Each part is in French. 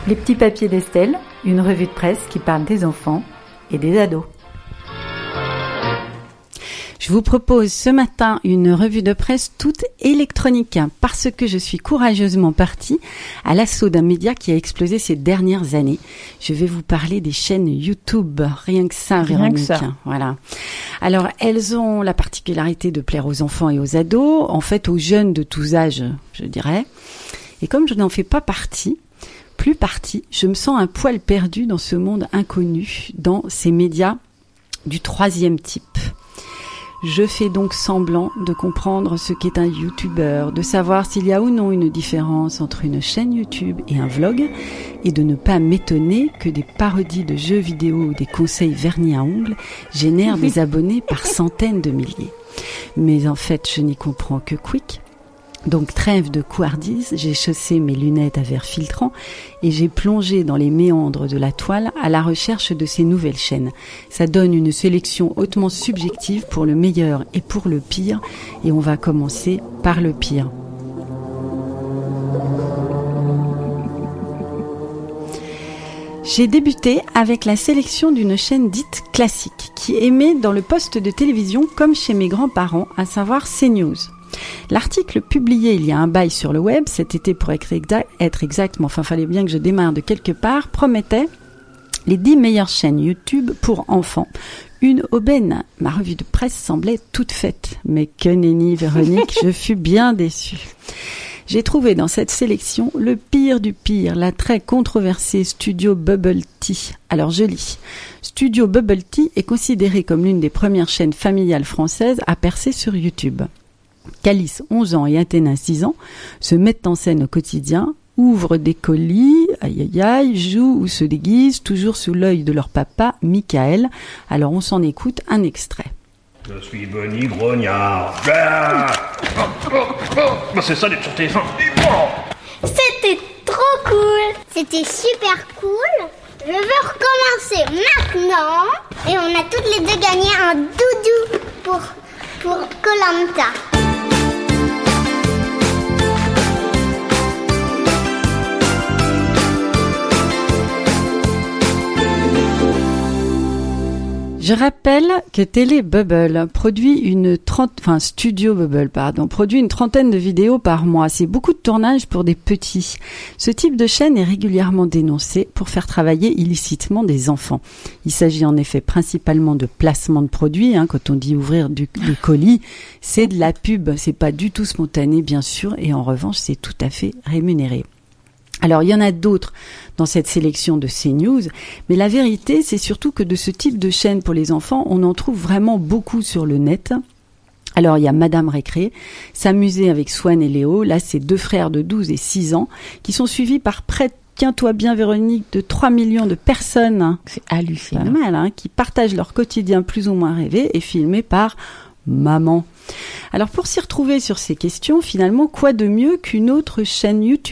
Les petits papiers d'Estelle, une revue de presse qui parle des enfants et des ados. Je vous propose ce matin une revue de presse toute électronique parce que je suis courageusement partie à l'assaut d'un média qui a explosé ces dernières années. Je vais vous parler des chaînes YouTube, rien que ça, Véronique. Rien que ça. Voilà. Alors, elles ont la particularité de plaire aux enfants et aux ados, en fait aux jeunes de tous âges, je dirais. Et comme je n'en fais pas partie, je me sens un poil perdu dans ce monde inconnu, dans ces médias du troisième type. Je fais donc semblant de comprendre ce qu'est un YouTuber, de savoir s'il y a ou non une différence entre une chaîne YouTube et un vlog, et de ne pas m'étonner que des parodies de jeux vidéo ou des conseils vernis à ongles génèrent des abonnés par centaines de milliers. Mais en fait, je n'y comprends que quick. Donc trêve de couardise, j'ai chaussé mes lunettes à verre filtrant et j'ai plongé dans les méandres de la toile à la recherche de ces nouvelles chaînes. Ça donne une sélection hautement subjective pour le meilleur et pour le pire, et on va commencer par le pire. J'ai débuté avec la sélection d'une chaîne dite classique qui émet dans le poste de télévision comme chez mes grands-parents, à savoir CNews. L'article publié il y a un bail sur le web, cet été pour être exact, mais enfin fallait bien que je démarre de quelque part, promettait les 10 meilleures chaînes YouTube pour enfants. Une aubaine. Ma revue de presse semblait toute faite. Mais que nenni, Véronique, je fus bien déçue. J'ai trouvé dans cette sélection le pire du pire, la très controversée Studio Bubble Tea. Alors je lis. Studio Bubble Tea est considérée comme l'une des premières chaînes familiales françaises à percer sur YouTube. Calice, 11 ans, et Athéna, 6 ans, se mettent en scène au quotidien, ouvrent des colis, jouent ou se déguisent, toujours sous l'œil de leur papa, Michael. Alors on s'en écoute un extrait. Je suis Bonnie Grognard. C'est ça d'être sur TF1. C'était trop cool. C'était super cool. Je veux recommencer maintenant. Et on a toutes les deux gagné un doudou pour Koh-Lanta. Je rappelle que Studio Bubble produit une trentaine de vidéos par mois. C'est beaucoup de tournage pour des petits. Ce type de chaîne est régulièrement dénoncé pour faire travailler illicitement des enfants. Il s'agit en effet principalement de placement de produits. Quand on dit ouvrir des colis, c'est de la pub. C'est pas du tout spontané, bien sûr, et en revanche, c'est tout à fait rémunéré. Alors, il y en a d'autres dans cette sélection de CNews, mais la vérité, c'est surtout que de ce type de chaîne pour les enfants, on en trouve vraiment beaucoup sur le net. Alors, il y a Madame Récré, S'amuser avec Swan et Léo, là, c'est 2 frères de 12 et 6 ans, qui sont suivis par près de, tiens-toi bien Véronique, de 3 millions de personnes. C'est hallucinant. Pas mal, qui partagent leur quotidien plus ou moins rêvé et filmé par maman. Alors, pour s'y retrouver sur ces questions, finalement, quoi de mieux qu'une autre chaîne YouTube ?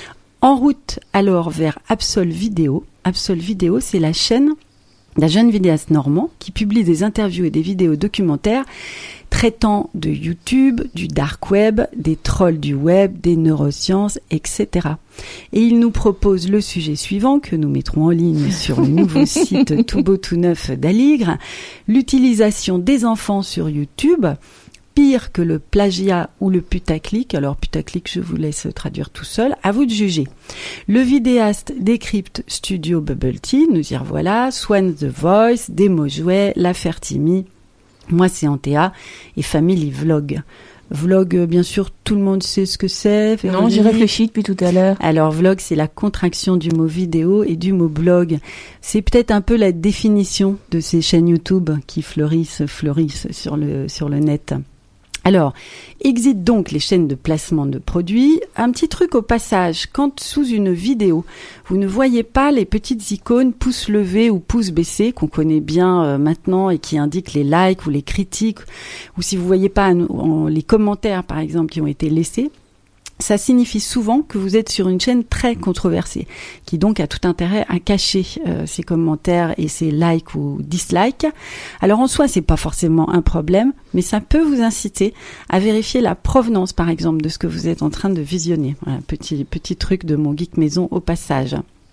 En route alors vers Absol Vidéo. Absol Vidéo, c'est la chaîne d'un jeune vidéaste normand qui publie des interviews et des vidéos documentaires traitant de YouTube, du dark web, des trolls du web, des neurosciences, etc. Et il nous propose le sujet suivant que nous mettrons en ligne sur le nouveau site tout beau tout neuf d'Aligre, l'utilisation des enfants sur YouTube. Pire que le plagiat ou le putaclic. Alors putaclic, je vous laisse traduire tout seul. À vous de juger. Le vidéaste décrypte Studio Bubble Tea, nous y revoilà, Swan The Voice, Démo Jouet, L'Affaire Timmy, Moi c'est Antea et Family Vlog. Vlog, bien sûr, tout le monde sait ce que c'est. Non, j'y réfléchis depuis tout à l'heure. Alors, vlog, c'est la contraction du mot vidéo et du mot blog. C'est peut-être un peu la définition de ces chaînes YouTube qui fleurissent sur le net. Alors, exit donc les chaînes de placement de produits. Un petit truc au passage, quand sous une vidéo, vous ne voyez pas les petites icônes pouce levé ou pouce baissé qu'on connaît bien maintenant et qui indiquent les likes ou les critiques, ou si vous voyez pas les commentaires par exemple qui ont été laissés, ça signifie souvent que vous êtes sur une chaîne très controversée, qui donc a tout intérêt à cacher ses commentaires et ses likes ou dislikes. Alors en soi, c'est pas forcément un problème, mais ça peut vous inciter à vérifier la provenance, par exemple, de ce que vous êtes en train de visionner. Voilà, petit truc de mon geek maison au passage.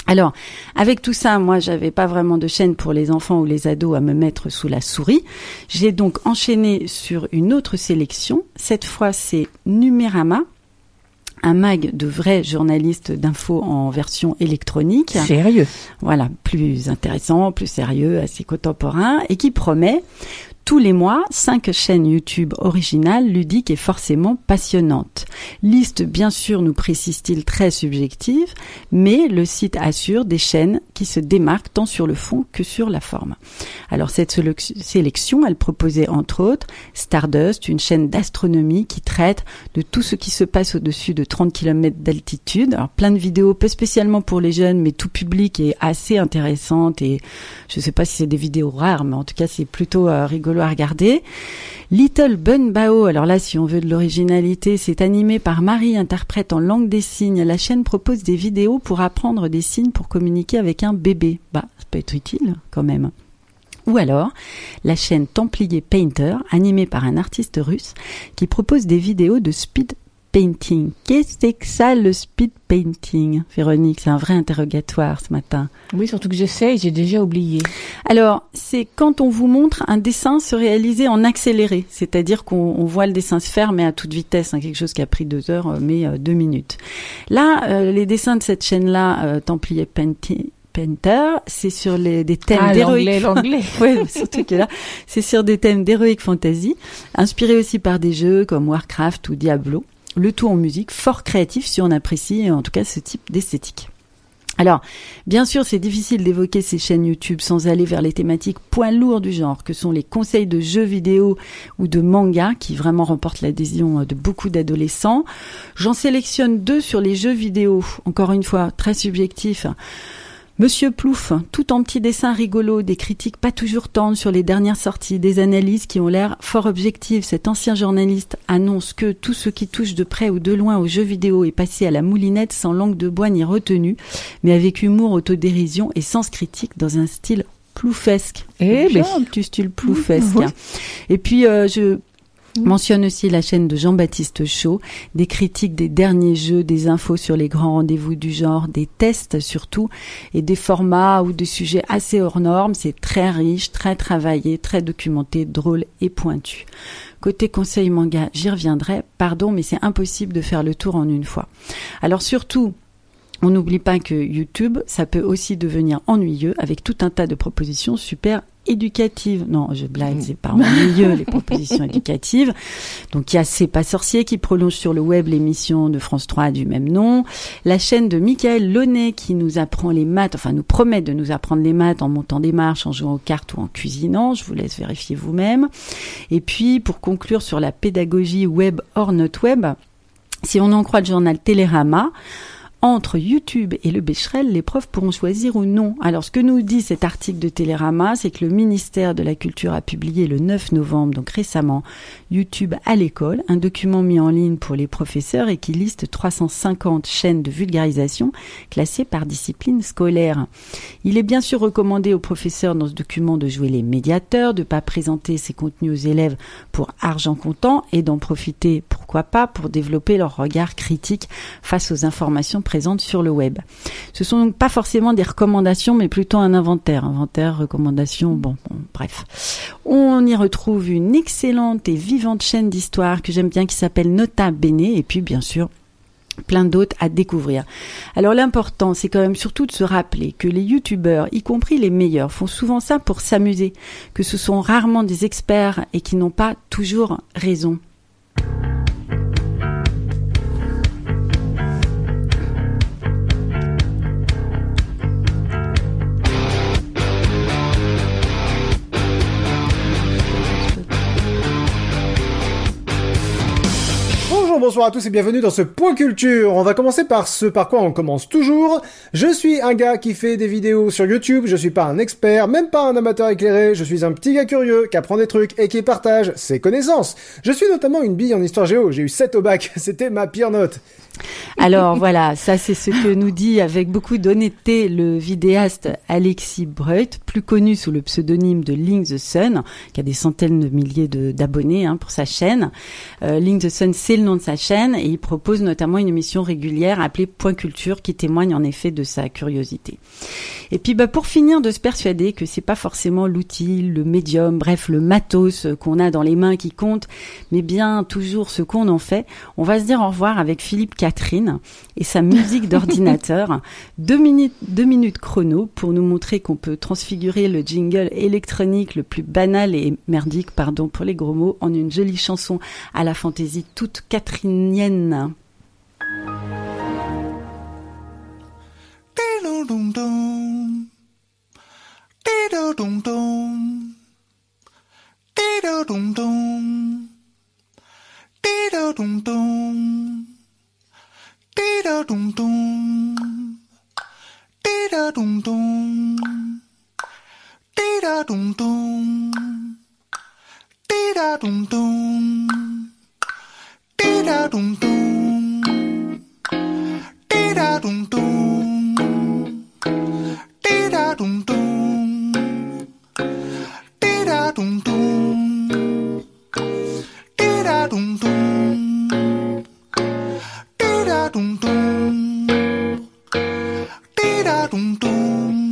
Alors, avec tout ça, moi, j'avais pas vraiment de chaîne pour les enfants ou les ados à me mettre sous la souris. J'ai donc enchaîné sur une autre sélection. Cette fois, c'est Numérama, un mag de vrais journalistes d'infos en version électronique. Sérieux. Voilà, plus intéressant, plus sérieux, assez contemporain, et qui promet tous les mois 5 chaînes YouTube originales, ludiques et forcément passionnantes. Liste bien sûr, nous précise-t-il, très subjective, mais le site assure des chaînes qui se démarquent tant sur le fond que sur la forme. Alors cette sélection, elle proposait entre autres Stardust, une chaîne d'astronomie qui traite de tout ce qui se passe au-dessus de 30 km d'altitude. Alors plein de vidéos, peu spécialement pour les jeunes, mais tout public et assez intéressantes, et je ne sais pas si c'est des vidéos rares, mais en tout cas c'est plutôt rigolo à regarder. Little Bun Bao, alors là, si on veut de l'originalité, c'est animé par Marie, interprète en langue des signes. La chaîne propose des vidéos pour apprendre des signes pour communiquer avec un bébé. Ça peut être utile, quand même. Ou alors, la chaîne Templier Painter, animée par un artiste russe, qui propose des vidéos de speed painting. Qu'est-ce que ça, le speed painting, Véronique? C'est un vrai interrogatoire ce matin. Oui, surtout que je sais, j'ai déjà oublié. Alors, c'est quand on vous montre un dessin se réaliser en accéléré, c'est-à-dire qu'on voit le dessin se faire, mais à toute vitesse, quelque chose qui a pris 2 heures, mais 2 minutes. Là, les dessins de cette chaîne-là, Templier Painter, c'est sur des thèmes d'héroïque. L'anglais. Oui, surtout que là, c'est sur des thèmes d'héroïque fantasy, inspirés aussi par des jeux comme Warcraft ou Diablo. Le tout en musique, fort créatif si on apprécie en tout cas ce type d'esthétique. Alors, bien sûr, c'est difficile d'évoquer ces chaînes YouTube sans aller vers les thématiques points lourds du genre, que sont les conseils de jeux vidéo ou de manga, qui vraiment remportent l'adhésion de beaucoup d'adolescents. J'en sélectionne 2 sur les jeux vidéo, encore une fois, très subjectifs. Monsieur Plouf, tout en petits dessins rigolos, des critiques pas toujours tendres sur les dernières sorties, des analyses qui ont l'air fort objectives. Cet ancien journaliste annonce que tout ce qui touche de près ou de loin aux jeux vidéo est passé à la moulinette sans langue de bois ni retenue, mais avec humour, autodérision et sens critique dans un style ploufesque. Un petit style ploufesque. Oui. Et puis, je mentionne aussi la chaîne de Jean-Baptiste Chaud, des critiques des derniers jeux, des infos sur les grands rendez-vous du genre, des tests surtout, et des formats ou des sujets assez hors normes. C'est très riche, très travaillé, très documenté, drôle et pointu. Côté conseil manga, j'y reviendrai. Pardon, mais c'est impossible de faire le tour en une fois. Alors surtout, on n'oublie pas que YouTube, ça peut aussi devenir ennuyeux avec tout un tas de propositions super éducatives. Non, je blague, c'est pas ennuyeux les propositions éducatives. Donc il y a C'est pas sorcier qui prolonge sur le web l'émission de France 3 du même nom. La chaîne de Michael Launay qui nous apprend les maths, enfin nous promet de nous apprendre les maths en montant des marches, en jouant aux cartes ou en cuisinant. Je vous laisse vérifier vous-même. Et puis pour conclure sur la pédagogie web hors not web, si on en croit le journal Télérama, entre YouTube et le Becherel, les profs pourront choisir ou non. Alors, ce que nous dit cet article de Télérama, c'est que le ministère de la Culture a publié le 9 novembre, donc récemment, YouTube à l'école, un document mis en ligne pour les professeurs et qui liste 350 chaînes de vulgarisation classées par discipline scolaire. Il est bien sûr recommandé aux professeurs dans ce document de jouer les médiateurs, de ne pas présenter ces contenus aux élèves pour argent comptant et d'en profiter, pourquoi pas, pour développer leur regard critique face aux informations présentes sur le web. Ce sont donc pas forcément des recommandations, mais plutôt un inventaire. Inventaire, recommandations, bref. On y retrouve une excellente et vivante chaîne d'histoire que j'aime bien qui s'appelle Nota Bene, et puis bien sûr, plein d'autres à découvrir. Alors l'important, c'est quand même surtout de se rappeler que les youtubeurs, y compris les meilleurs, font souvent ça pour s'amuser, que ce sont rarement des experts et qui n'ont pas toujours raison. Bonjour à tous et bienvenue dans ce Point Culture. On va commencer par ce par quoi on commence toujours. Je suis un gars qui fait des vidéos sur YouTube, je suis pas un expert, même pas un amateur éclairé, je suis un petit gars curieux qui apprend des trucs et qui partage ses connaissances. Je suis notamment une bille en histoire géo, j'ai eu 7 au bac, c'était ma pire note. Alors voilà, ça c'est ce que nous dit avec beaucoup d'honnêteté le vidéaste Alexis Breut, plus connu sous le pseudonyme de Link the Sun, qui a des centaines de milliers d'abonnés pour sa chaîne. Link the Sun, c'est le nom de sa chaîne et il propose notamment une émission régulière appelée Point Culture qui témoigne en effet de sa curiosité. Et puis pour finir de se persuader que c'est pas forcément l'outil, le médium, bref le matos qu'on a dans les mains qui compte, mais bien toujours ce qu'on en fait, on va se dire au revoir avec Philippe Catherine et sa musique d'ordinateur. 2 minutes chrono pour nous montrer qu'on peut transfigurer le jingle électronique le plus banal et merdique, pardon pour les gros mots, en une jolie chanson à la fantaisie toute catherinienne. Dum dum